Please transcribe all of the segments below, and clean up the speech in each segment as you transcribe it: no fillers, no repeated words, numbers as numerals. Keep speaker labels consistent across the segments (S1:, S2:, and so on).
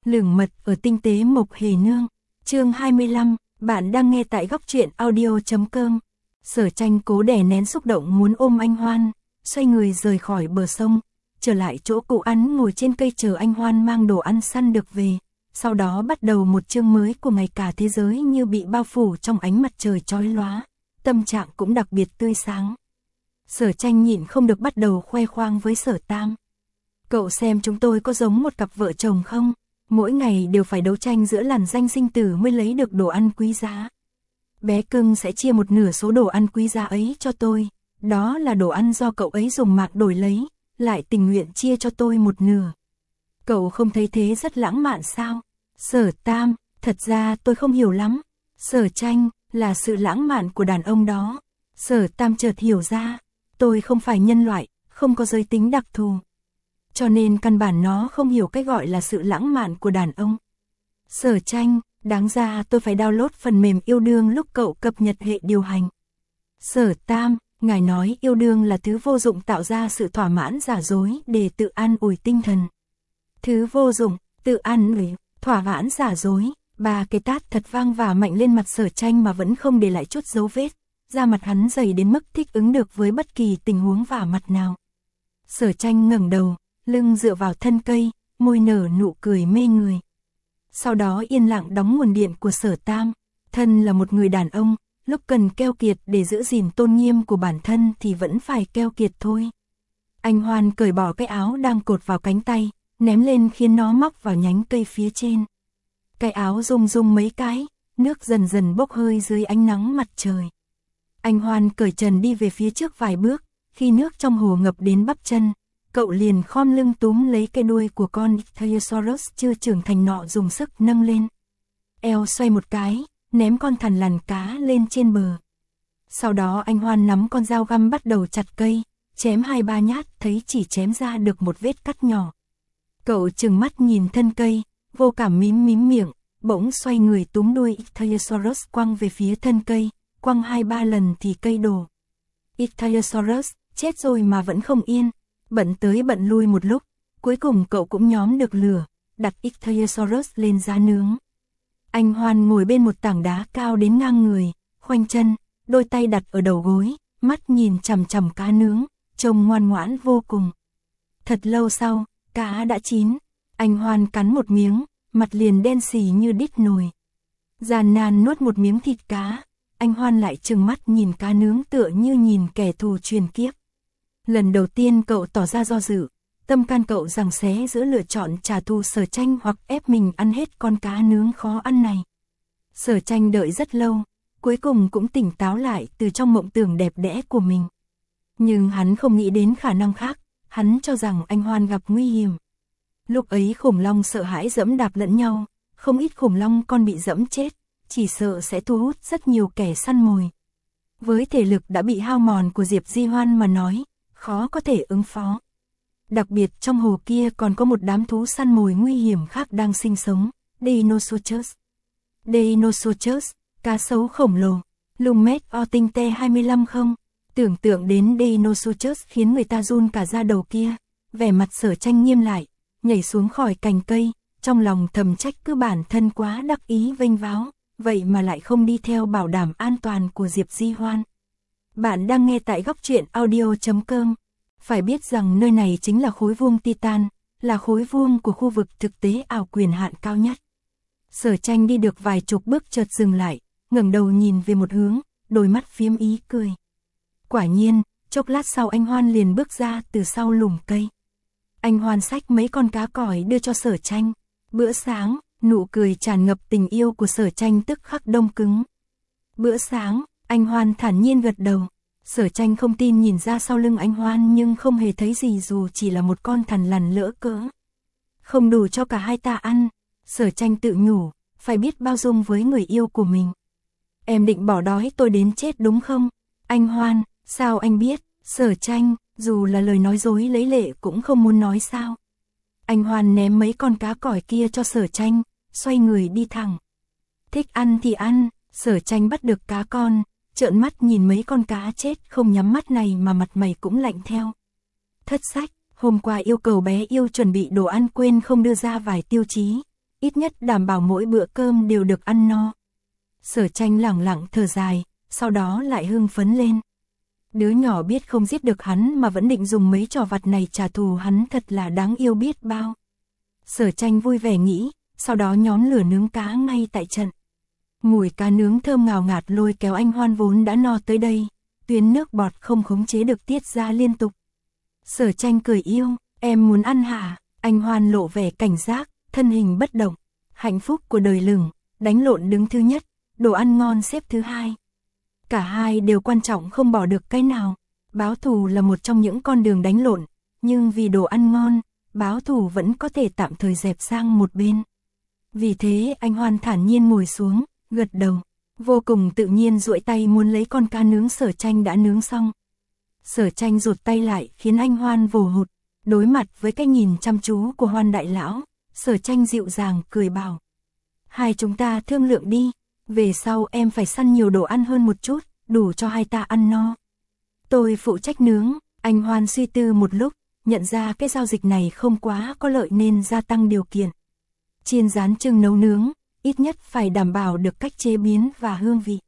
S1: Lửng mật ở tinh tế Mộc Hề Nương. Chương 25, bạn đang nghe tại góc truyện audio.com. Sở Tranh cố đè nén xúc động muốn ôm anh Hoan, xoay người rời khỏi bờ sông, trở lại chỗ cụ ăn ngồi trên cây chờ anh Hoan mang đồ ăn săn được về. Sau đó bắt đầu một chương mới của ngày, cả thế giới như bị bao phủ trong ánh mặt trời chói lóa, tâm trạng cũng đặc biệt tươi sáng. Sở Tranh nhịn không được bắt đầu khoe khoang với Sở Tam. Cậu xem chúng tôi có giống một cặp vợ chồng không? Mỗi ngày đều phải đấu tranh giữa làn danh sinh tử mới lấy được đồ ăn quý giá. Bé cưng sẽ chia một nửa số đồ ăn quý giá ấy cho tôi. Đó là đồ ăn do cậu ấy dùng mạc đổi lấy, lại tình nguyện chia cho tôi một nửa. Cậu không thấy thế rất lãng mạn sao? Sở Tam, thật ra tôi không hiểu lắm. Sở Tranh, là sự lãng mạn của đàn ông đó. Sở Tam chợt hiểu ra, tôi không phải nhân loại, không có giới tính đặc thù. Cho nên căn bản nó không hiểu cái gọi là sự lãng mạn của đàn ông. Sở Tranh, đáng ra tôi phải download phần mềm yêu đương lúc cậu cập nhật hệ điều hành. Sở Tam, ngài nói yêu đương là thứ vô dụng tạo ra sự thỏa mãn giả dối để tự an ủi tinh thần. Thứ vô dụng, tự an ủi, thỏa mãn giả dối, ba cái tát thật vang và mạnh lên mặt Sở Tranh mà vẫn không để lại chút dấu vết. Da mặt hắn dày đến mức thích ứng được với bất kỳ tình huống vả mặt nào. Sở Tranh ngẩng đầu, lưng dựa vào thân cây, môi nở nụ cười mê người. Sau đó yên lặng đóng nguồn điện của Sở Tam. Thân là một người đàn ông, lúc cần keo kiệt để giữ gìn tôn nghiêm của bản thân thì vẫn phải keo kiệt thôi. Anh Hoan cởi bỏ cái áo đang cột vào cánh tay, ném lên khiến nó móc vào nhánh cây phía trên. Cái áo rung rung mấy cái, nước dần dần bốc hơi dưới ánh nắng mặt trời. Anh Hoan cởi trần đi về phía trước vài bước, khi nước trong hồ ngập đến bắp chân, cậu liền khom lưng túm lấy cái đuôi của con Ichthyosaurus chưa trưởng thành nọ dùng sức nâng lên. Eo xoay một cái, ném con thằn lằn cá lên trên bờ. Sau đó anh Hoan nắm con dao găm bắt đầu chặt cây, chém 2-3 nhát thấy chỉ chém ra được một vết cắt nhỏ. Cậu trừng mắt nhìn thân cây, vô cảm mím miệng, bỗng xoay người túm đuôi Ichthyosaurus quăng về phía thân cây, quăng 2-3 lần thì cây đổ. Ichthyosaurus, chết rồi mà vẫn không yên, bận tới bận lui một lúc, cuối cùng cậu cũng nhóm được lửa, đặt Ichthyosaurus lên giá nướng. Anh Hoan ngồi bên một tảng đá cao đến ngang người, khoanh chân, đôi tay đặt ở đầu gối, mắt nhìn chằm chằm cá nướng, trông ngoan ngoãn vô cùng. Thật lâu sau, cá đã chín, anh Hoan cắn một miếng, mặt liền đen xì như đít nồi. Gian nan nuốt một miếng thịt cá, anh Hoan lại trừng mắt nhìn cá nướng tựa như nhìn kẻ thù truyền kiếp. Lần đầu tiên cậu tỏ ra do dự, tâm can cậu giằng xé giữa lựa chọn trả thù Sở Tranh hoặc ép mình ăn hết con cá nướng khó ăn này. Sở Tranh đợi rất lâu, cuối cùng cũng tỉnh táo lại từ trong mộng tưởng đẹp đẽ của mình. Nhưng hắn không nghĩ đến khả năng khác, hắn cho rằng anh Hoan gặp nguy hiểm. Lúc ấy khủng long sợ hãi dẫm đạp lẫn nhau, không ít khủng long con bị dẫm chết, chỉ sợ sẽ thu hút rất nhiều kẻ săn mồi. Với thể lực đã bị hao mòn của Diệp Di Hoan mà nói, khó có thể ứng phó. Đặc biệt trong hồ kia còn có một đám thú săn mồi nguy hiểm khác đang sinh sống, Deinosuchus. Deinosuchus, cá sấu khổng lồ, Lumet Oting T25 không? Tưởng tượng đến Deinosuchus khiến người ta run cả da đầu kia, vẻ mặt Sở Tranh nghiêm lại, nhảy xuống khỏi cành cây, trong lòng thầm trách cứ bản thân quá đắc ý vênh váo, vậy mà lại không đi theo bảo đảm an toàn của Diệp Di Hoan. Bạn đang nghe tại góc truyện audio.com. Phải biết rằng nơi này chính là khối vuông Titan, là khối vuông của khu vực thực tế ảo quyền hạn cao nhất. Sở Tranh đi được vài chục bước chợt dừng lại, ngẩng đầu nhìn về một hướng, đôi mắt phiếm ý cười. Quả nhiên, chốc lát sau anh Hoan liền bước ra từ sau lùm cây. Anh Hoan xách mấy con cá còi đưa cho Sở Tranh. Bữa sáng, nụ cười tràn ngập tình yêu của Sở Tranh tức khắc đông cứng. Bữa sáng, anh Hoan thản nhiên gật đầu. Sở Tranh không tin nhìn ra sau lưng anh Hoan nhưng không hề thấy gì dù chỉ là một con thằn lằn lỡ cỡ. Không đủ cho cả hai ta ăn, Sở Tranh tự nhủ, phải biết bao dung với người yêu của mình. Em định bỏ đói tôi đến chết đúng không? Anh Hoan, sao anh biết? Sở Tranh, dù là lời nói dối lấy lệ cũng không muốn nói sao. Anh Hoan ném mấy con cá còi kia cho Sở Tranh, xoay người đi thẳng. Thích ăn thì ăn, Sở Tranh bắt được cá con, trợn mắt nhìn mấy con cá chết không nhắm mắt này mà mặt mày cũng lạnh theo. Thất sách, hôm qua yêu cầu bé yêu chuẩn bị đồ ăn quên không đưa ra vài tiêu chí. ít nhất đảm bảo mỗi bữa cơm đều được ăn no. Sở Tranh lẳng lặng thở dài, sau đó lại hưng phấn lên. Đứa nhỏ biết không giết được hắn mà vẫn định dùng mấy trò vặt này trả thù hắn thật là đáng yêu biết bao. Sở Tranh vui vẻ nghĩ, sau đó nhóm lửa nướng cá ngay tại trận. Mùi cá nướng thơm ngào ngạt lôi kéo anh Hoan vốn đã no tới đây, tuyến nước bọt không khống chế được tiết ra liên tục. Sở Tranh cười yêu, em muốn ăn hả? Anh Hoan lộ vẻ cảnh giác, thân hình bất động. Hạnh phúc của đời lừng, đánh lộn đứng thứ nhất, đồ ăn ngon xếp thứ hai. Cả hai đều quan trọng không bỏ được cái nào. Báo thù là một trong những con đường đánh lộn, nhưng vì đồ ăn ngon, báo thù vẫn có thể tạm thời dẹp sang một bên. Vì thế anh Hoan thản nhiên ngồi xuống, gật đầu, vô cùng tự nhiên duỗi tay muốn lấy con cá nướng Sở Tranh đã nướng xong. Sở Tranh rụt tay lại khiến anh Hoan vồ hụt, đối mặt với cái nhìn chăm chú của Hoan đại lão, Sở Tranh dịu dàng cười bảo. Hai chúng ta thương lượng đi, về sau em phải săn nhiều đồ ăn hơn một chút, đủ cho hai ta ăn no. Tôi phụ trách nướng, anh Hoan suy tư một lúc, nhận ra cái giao dịch này không quá có lợi nên gia tăng điều kiện. Chiên rán trưng nấu nướng, ít nhất phải đảm bảo được cách chế biến và hương vị.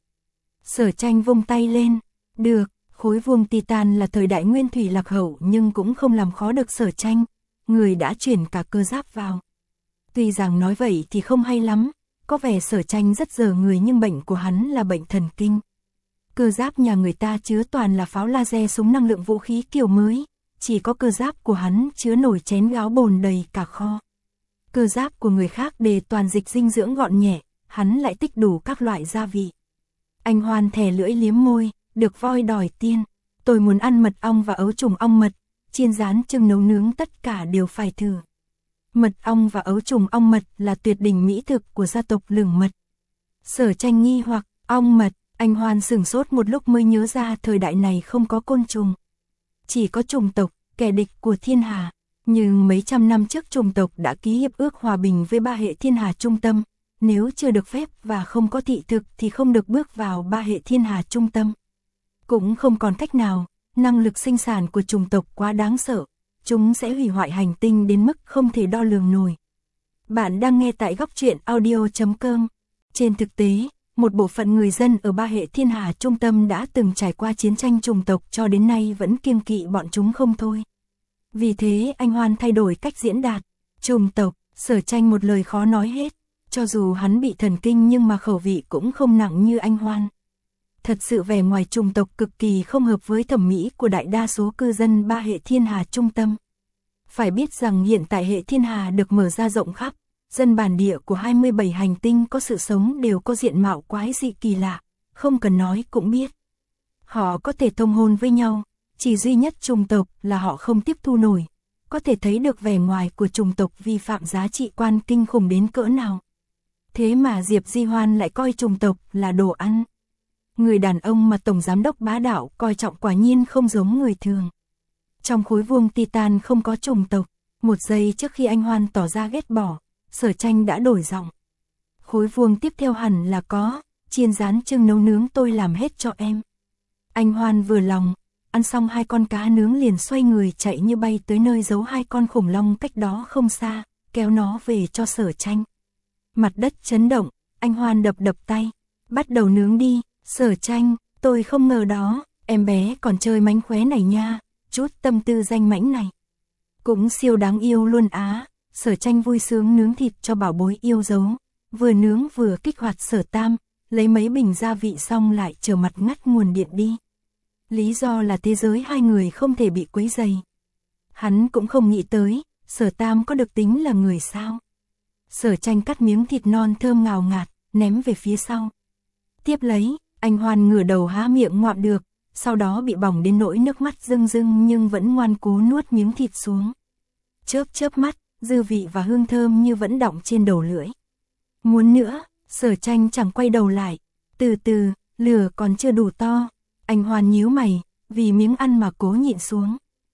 S1: Sở Tranh vung tay lên, được, khối vuông titan là thời đại nguyên thủy lạc hậu nhưng cũng không làm khó được Sở Tranh, người đã chuyển cả cơ giáp vào. Tuy rằng nói vậy thì không hay lắm, có vẻ Sở Tranh rất dở người nhưng bệnh của hắn là bệnh thần kinh. Cơ giáp nhà người ta chứa toàn là pháo laser súng năng lượng vũ khí kiểu mới, chỉ có cơ giáp của hắn chứa nổi chén gáo bồn đầy cả kho. Cơ giáp của người khác đề toàn dịch dinh dưỡng gọn nhẹ, hắn lại tích đủ các loại gia vị. Anh Hoan thè lưỡi liếm môi, được voi đòi tiên. Tôi muốn ăn mật ong và ấu trùng ong mật, chiên rán trưng nấu nướng tất cả đều phải thử. Mật ong và ấu trùng ong mật là tuyệt đỉnh mỹ thực của gia tộc Lường Mật. Sở Tranh nghi hoặc, ong mật, anh Hoan sửng sốt một lúc mới nhớ ra thời đại này không có côn trùng. Chỉ có chủng tộc, kẻ địch của thiên hà. Nhưng mấy trăm năm trước chủng tộc đã ký hiệp ước hòa bình với ba hệ thiên hà trung tâm. Nếu chưa được phép và không có thị thực thì không được bước vào ba hệ thiên hà trung tâm. Cũng không còn cách nào, năng lực sinh sản của chủng tộc quá đáng sợ. Chúng sẽ hủy hoại hành tinh đến mức không thể đo lường nổi. Bạn đang nghe tại góc truyện audio.com. Trên thực tế, một bộ phận người dân ở ba hệ thiên hà trung tâm đã từng trải qua chiến tranh chủng tộc cho đến nay vẫn kiêng kỵ bọn chúng không thôi. Vì thế anh Hoan thay đổi cách diễn đạt. Chủng tộc, Sở Tranh một lời khó nói hết. Cho dù hắn bị thần kinh nhưng mà khẩu vị cũng không nặng như anh Hoan. Thật sự vẻ ngoài chủng tộc cực kỳ không hợp với thẩm mỹ của đại đa số cư dân ba hệ thiên hà trung tâm. Phải biết rằng hiện tại hệ thiên hà được mở ra rộng khắp, dân bản địa của 27 hành tinh có sự sống đều có diện mạo quái dị kỳ lạ, không cần nói cũng biết. Họ có thể thông hôn với nhau, chỉ duy nhất chủng tộc là họ không tiếp thu nổi, có thể thấy được vẻ ngoài của chủng tộc vi phạm giá trị quan kinh khủng đến cỡ nào. Thế mà Diệp Di Hoan lại coi chủng tộc là đồ ăn. Người đàn ông mà Tổng Giám đốc bá đạo coi trọng quả nhiên không giống người thường. Trong khối vuông titan không có chủng tộc, một giây trước khi anh Hoan tỏ ra ghét bỏ, Sở Tranh đã đổi giọng. Khối vuông tiếp theo hẳn là có, chiên rán trưng nấu nướng tôi làm hết cho em. Anh Hoan vừa lòng, ăn xong hai con cá nướng liền xoay người chạy như bay tới nơi giấu hai con khủng long cách đó không xa, kéo nó về cho Sở Tranh. Mặt đất chấn động, anh Hoan đập đập tay, bắt đầu nướng đi. Sở Tranh, tôi không ngờ đó, em bé còn chơi mánh khóe này nha, chút tâm tư danh mãnh này. Cũng siêu đáng yêu luôn á, Sở Tranh vui sướng nướng thịt cho bảo bối yêu dấu, vừa nướng vừa kích hoạt Sở Tam, lấy mấy bình gia vị xong lại trở mặt ngắt nguồn điện đi. Lý do là thế giới hai người không thể bị quấy rầy. Hắn cũng không nghĩ tới, Sở Tam có được tính là người sao. Sở Tranh cắt miếng thịt non thơm ngào ngạt, ném về phía sau. Tiếp lấy, anh Hoan ngửa đầu há miệng ngoạm được, sau đó bị bỏng đến nỗi nước mắt rưng rưng nhưng vẫn ngoan cố nuốt miếng thịt xuống. Chớp chớp mắt, dư vị và hương thơm như vẫn đọng trên đầu lưỡi. Muốn nữa, Sở Tranh chẳng quay đầu lại. Từ từ, lửa còn chưa đủ to. Anh Hoan nhíu mày, vì miếng ăn mà cố nhịn xuống.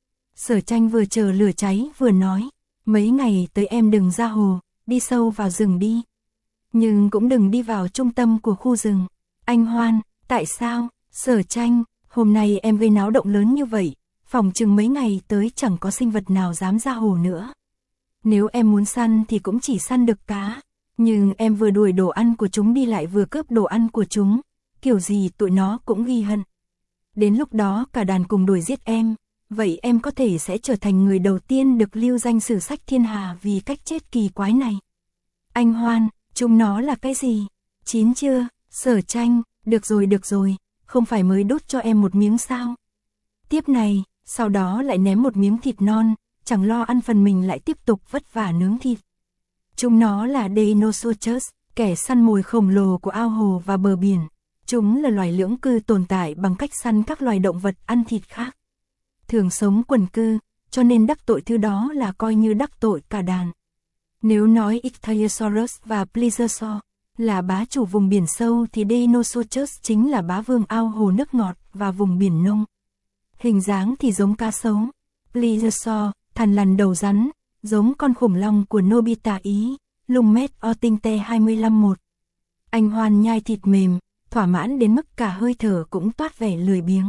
S1: Sở Tranh vừa chờ lửa cháy vừa nói, mấy ngày tới em đừng ra hồ, đi sâu vào rừng đi. Nhưng cũng đừng đi vào trung tâm của khu rừng. Anh Hoan, tại sao? Sở Tranh, hôm nay em gây náo động lớn như vậy, phòng chừng mấy ngày tới chẳng có sinh vật nào dám ra hồ nữa. Nếu em muốn săn thì cũng chỉ săn được cá, Nhưng em vừa đuổi đồ ăn của chúng đi lại vừa cướp đồ ăn của chúng, kiểu gì tụi nó cũng ghi hận. Đến lúc đó cả đàn cùng đuổi giết em, vậy em có thể sẽ trở thành người đầu tiên được lưu danh sử sách thiên hà vì cách chết kỳ quái này. Anh Hoan, chúng nó là cái gì? Chín chưa? Sở Tranh, được rồi, không phải mới đút cho em một miếng sao? Tiếp này, sau đó lại ném một miếng thịt non, chẳng lo ăn phần mình lại tiếp tục vất vả nướng thịt. Chúng nó là Deinosuchus, kẻ săn mồi khổng lồ của ao hồ và bờ biển. Chúng là loài lưỡng cư tồn tại bằng cách săn các loài động vật ăn thịt khác. Thường sống quần cư, cho nên đắc tội thứ đó là coi như đắc tội cả đàn. Nếu nói Ichthyosaurus và Plesiosaur là bá chủ vùng biển sâu thì Deinosuchus chính là bá vương ao hồ nước ngọt và vùng biển nông. Hình dáng thì giống cá sấu. Plesiosaur, thằn lằn đầu rắn, giống con khủng long của Nobita Ý, Lumet Otinte 25-1. Anh Hoan nhai thịt mềm, thỏa mãn đến mức cả hơi thở cũng toát vẻ lười biếng.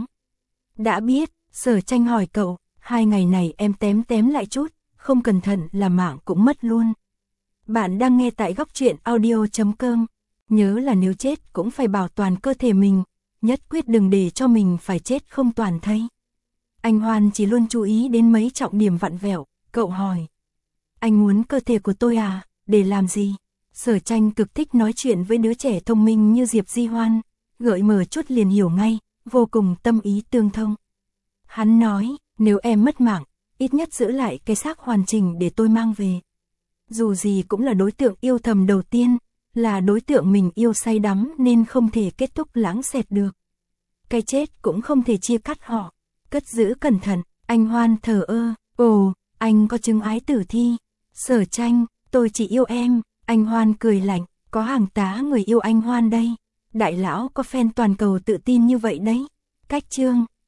S1: Đã biết, Sở Tranh hỏi cậu, 2 ngày này em tém lại chút, không cẩn thận là mạng cũng mất luôn. Bạn đang nghe tại góc truyện audio.com. Nhớ là nếu chết cũng phải bảo toàn cơ thể mình, nhất quyết đừng để cho mình phải chết không toàn thây. Anh Hoan chỉ luôn chú ý đến mấy trọng điểm vặn vẹo, cậu hỏi. Anh muốn cơ thể của tôi à, để làm gì? Sở Tranh cực thích nói chuyện với đứa trẻ thông minh như Diệp Di Hoan, gợi mở chút liền hiểu ngay, vô cùng tâm ý tương thông. Hắn nói, nếu em mất mạng, ít nhất giữ lại cái xác hoàn chỉnh để tôi mang về. Dù gì cũng là đối tượng yêu thầm đầu tiên, là đối tượng mình yêu say đắm nên không thể kết thúc lãng xẹt được. Cái chết cũng không thể chia cắt họ, cất giữ cẩn thận, anh Hoan thờ ơ, ồ, anh có chứng ái tử thi. Sở Tranh, tôi chỉ yêu em, anh Hoan cười lạnh, có hàng tá người yêu anh Hoan đây. Đại lão có fan toàn cầu tự tin như vậy đấy. Cách chương